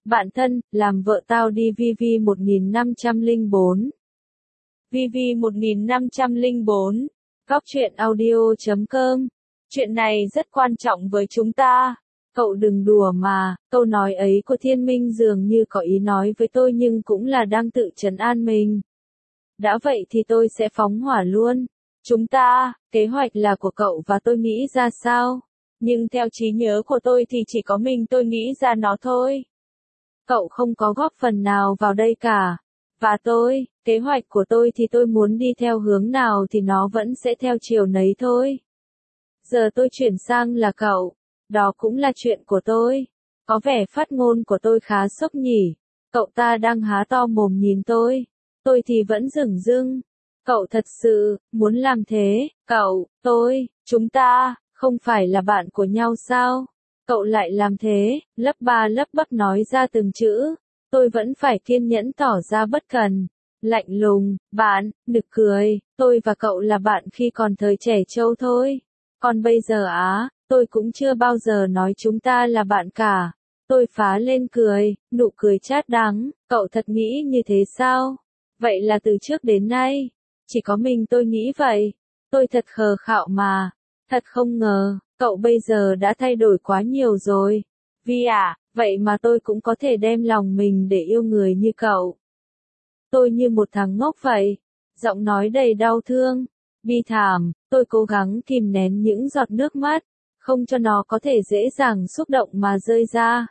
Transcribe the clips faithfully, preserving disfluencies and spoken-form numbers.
Bạn thân, làm vợ tao đi vê vê một nghìn năm trăm lẻ bốn. vê vê một nghìn năm trăm lẻ bốn. Góc truyện audio chấm com. Chuyện này rất quan trọng với chúng ta. Cậu đừng đùa mà, câu nói ấy của Thiên Minh dường như có ý nói với tôi nhưng cũng là đang tự trấn an mình. Đã vậy thì tôi sẽ phóng hỏa luôn. Chúng ta, kế hoạch là của cậu và tôi nghĩ ra sao? Nhưng theo trí nhớ của tôi thì chỉ có mình tôi nghĩ ra nó thôi. Cậu không có góp phần nào vào đây cả. Và tôi, kế hoạch của tôi thì tôi muốn đi theo hướng nào thì nó vẫn sẽ theo chiều nấy thôi. Giờ tôi chuyển sang là cậu. Đó cũng là chuyện của tôi. Có vẻ phát ngôn của tôi khá sốc nhỉ. Cậu ta đang há to mồm nhìn tôi. Tôi thì vẫn dửng dưng. Cậu thật sự, muốn làm thế, cậu, tôi, chúng ta, không phải là bạn của nhau sao? Cậu lại làm thế, lấp ba lấp bắp nói ra từng chữ. Tôi vẫn phải kiên nhẫn tỏ ra bất cần. Lạnh lùng, bạn, nực cười, tôi và cậu là bạn khi còn thời trẻ trâu thôi. Còn bây giờ á, tôi cũng chưa bao giờ nói chúng ta là bạn cả. Tôi phá lên cười, nụ cười chát đắng, cậu thật nghĩ như thế sao? Vậy là từ trước đến nay, chỉ có mình tôi nghĩ vậy. Tôi thật khờ khạo mà. Thật không ngờ, cậu bây giờ đã thay đổi quá nhiều rồi. Vi à, vậy mà tôi cũng có thể đem lòng mình để yêu người như cậu. Tôi như một thằng ngốc vậy. Giọng nói đầy đau thương, bi thảm, tôi cố gắng kìm nén những giọt nước mắt, không cho nó có thể dễ dàng xúc động mà rơi ra.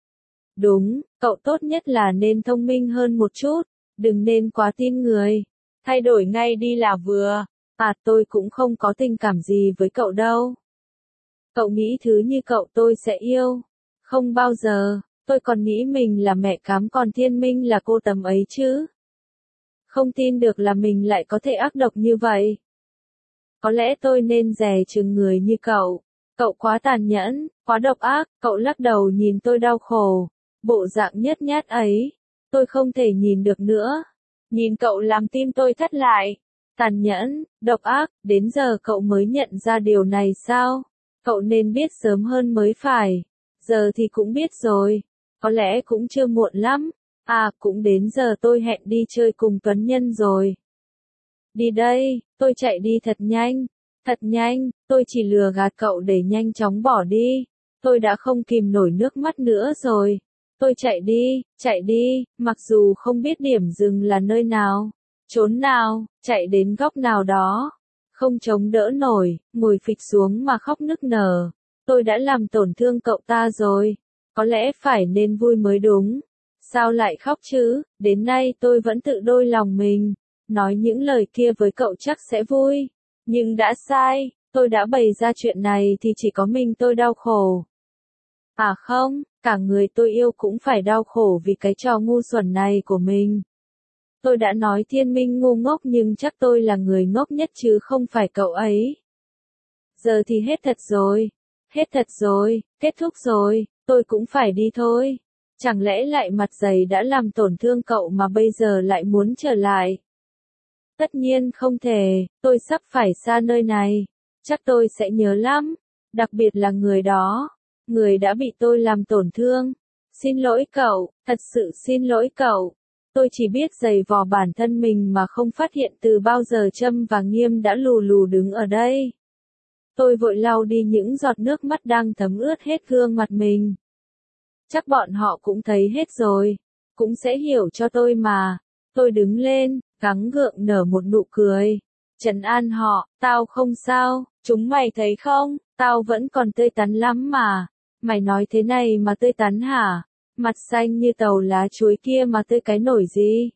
Đúng, cậu tốt nhất là nên thông minh hơn một chút, đừng nên quá tin người. Thay đổi ngay đi là vừa. À, tôi cũng không có tình cảm gì với cậu đâu. Cậu nghĩ thứ như cậu tôi sẽ yêu? Không bao giờ, tôi còn nghĩ mình là mẹ cám còn Thiên Minh là cô tầm ấy chứ. Không tin được là mình lại có thể ác độc như vậy. Có lẽ tôi nên dè chừng người như cậu. Cậu quá tàn nhẫn, quá độc ác, cậu lắc đầu nhìn tôi đau khổ. Bộ dạng nhếch nhác ấy, tôi không thể nhìn được nữa. Nhìn cậu làm tim tôi thắt lại. Tàn nhẫn, độc ác, đến giờ cậu mới nhận ra điều này sao? Cậu nên biết sớm hơn mới phải. Giờ thì cũng biết rồi. Có lẽ cũng chưa muộn lắm. À, cũng đến giờ tôi hẹn đi chơi cùng Tuấn Nhân rồi. Đi đây, tôi chạy đi thật nhanh. Thật nhanh, tôi chỉ lừa gạt cậu để nhanh chóng bỏ đi. Tôi đã không kìm nổi nước mắt nữa rồi. Tôi chạy đi, chạy đi, mặc dù không biết điểm dừng là nơi nào. Trốn nào, chạy đến góc nào đó. Không chống đỡ nổi, ngồi phịch xuống mà khóc nức nở. Tôi đã làm tổn thương cậu ta rồi. Có lẽ phải nên vui mới đúng. Sao lại khóc chứ, đến nay tôi vẫn tự đôi lòng mình. Nói những lời kia với cậu chắc sẽ vui. Nhưng đã sai, tôi đã bày ra chuyện này thì chỉ có mình tôi đau khổ. À không, cả người tôi yêu cũng phải đau khổ vì cái trò ngu xuẩn này của mình. Tôi đã nói Thiên Minh ngu ngốc nhưng chắc tôi là người ngốc nhất chứ không phải cậu ấy. Giờ thì hết thật rồi. Hết thật rồi, kết thúc rồi, tôi cũng phải đi thôi. Chẳng lẽ lại mặt dày đã làm tổn thương cậu mà bây giờ lại muốn trở lại? Tất nhiên không thể, tôi sắp phải xa nơi này. Chắc tôi sẽ nhớ lắm. Đặc biệt là người đó. Người đã bị tôi làm tổn thương. Xin lỗi cậu, thật sự xin lỗi cậu. Tôi chỉ biết giày vò bản thân mình mà không phát hiện từ bao giờ Trâm và Nghiêm đã lù lù đứng ở đây. Tôi vội lau đi những giọt nước mắt đang thấm ướt hết gương mặt mình. Chắc bọn họ cũng thấy hết rồi. Cũng sẽ hiểu cho tôi mà. Tôi đứng lên, gắng gượng nở một nụ cười. Trấn an họ, tao không sao, chúng mày thấy không, tao vẫn còn tươi tắn lắm mà. Mày nói thế này mà tươi tắn hả? Mặt xanh như tàu lá chuối kia mà tươi cái nổi gì?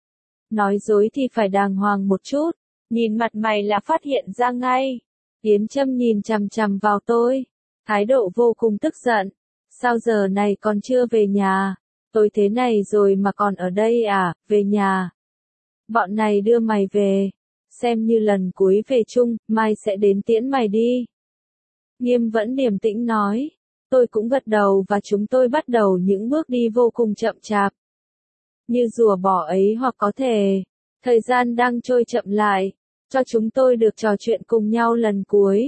Nói dối thì phải đàng hoàng một chút. Nhìn mặt mày là phát hiện ra ngay. Yến Trâm nhìn chằm chằm vào tôi. Thái độ vô cùng tức giận. Sao giờ này còn chưa về nhà? Tôi thế này rồi mà còn ở đây à, về nhà. Bọn này đưa mày về. Xem như lần cuối về chung, mai sẽ đến tiễn mày đi. Nghiêm vẫn điềm tĩnh nói. Tôi cũng gật đầu và chúng tôi bắt đầu những bước đi vô cùng chậm chạp. Như rùa bò ấy hoặc có thể. Thời gian đang trôi chậm lại. Cho chúng tôi được trò chuyện cùng nhau lần cuối.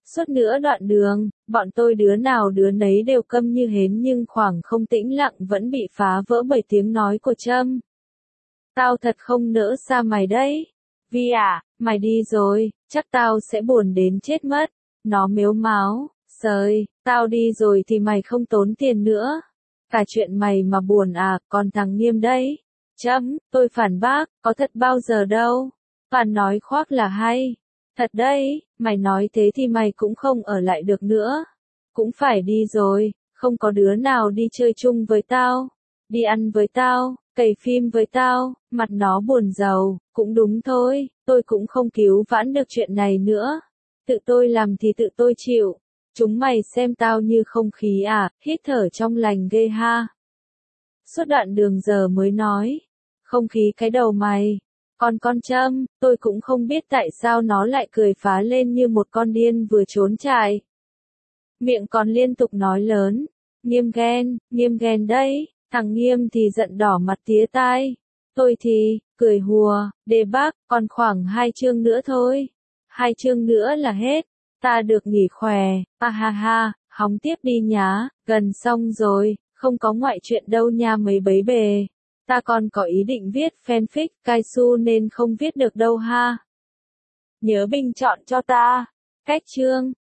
Suốt nửa đoạn đường, bọn tôi đứa nào đứa nấy đều câm như hến nhưng khoảng không tĩnh lặng vẫn bị phá vỡ bởi tiếng nói của Trâm. Tao thật không nỡ xa mày đấy. Vi à, mày đi rồi, chắc tao sẽ buồn đến chết mất. Nó mếu máo, sời, tao đi rồi thì mày không tốn tiền nữa. Cả chuyện mày mà buồn à, còn thằng Nghiêm đấy. Trâm, tôi phản bác, có thật bao giờ đâu. Phản nói khoác là hay. Thật đấy, mày nói thế thì mày cũng không ở lại được nữa. Cũng phải đi rồi, không có đứa nào đi chơi chung với tao. Đi ăn với tao, cày phim với tao, mặt nó buồn rầu, cũng đúng thôi, tôi cũng không cứu vãn được chuyện này nữa. Tự tôi làm thì tự tôi chịu. Chúng mày xem tao như không khí à, hít thở trong lành ghê ha. Suốt đoạn đường giờ mới nói. Không khí cái đầu mày. Còn con Trâm, tôi cũng không biết tại sao nó lại cười phá lên như một con điên vừa trốn trại. Miệng còn liên tục nói lớn. Nghiêm ghen, Nghiêm ghen đấy. Thằng Nghiêm thì giận đỏ mặt tía tai. Tôi thì, cười hùa, đề bác, còn khoảng hai chương nữa thôi. Hai chương nữa là hết. Ta được nghỉ khỏe, ha ha ha, hóng tiếp đi nhá, gần xong rồi, không có ngoại chuyện đâu nha mấy bấy bề. Ta còn có ý định viết fanfic, Kaisu nên không viết được đâu ha. Nhớ bình chọn cho ta. Cách chương.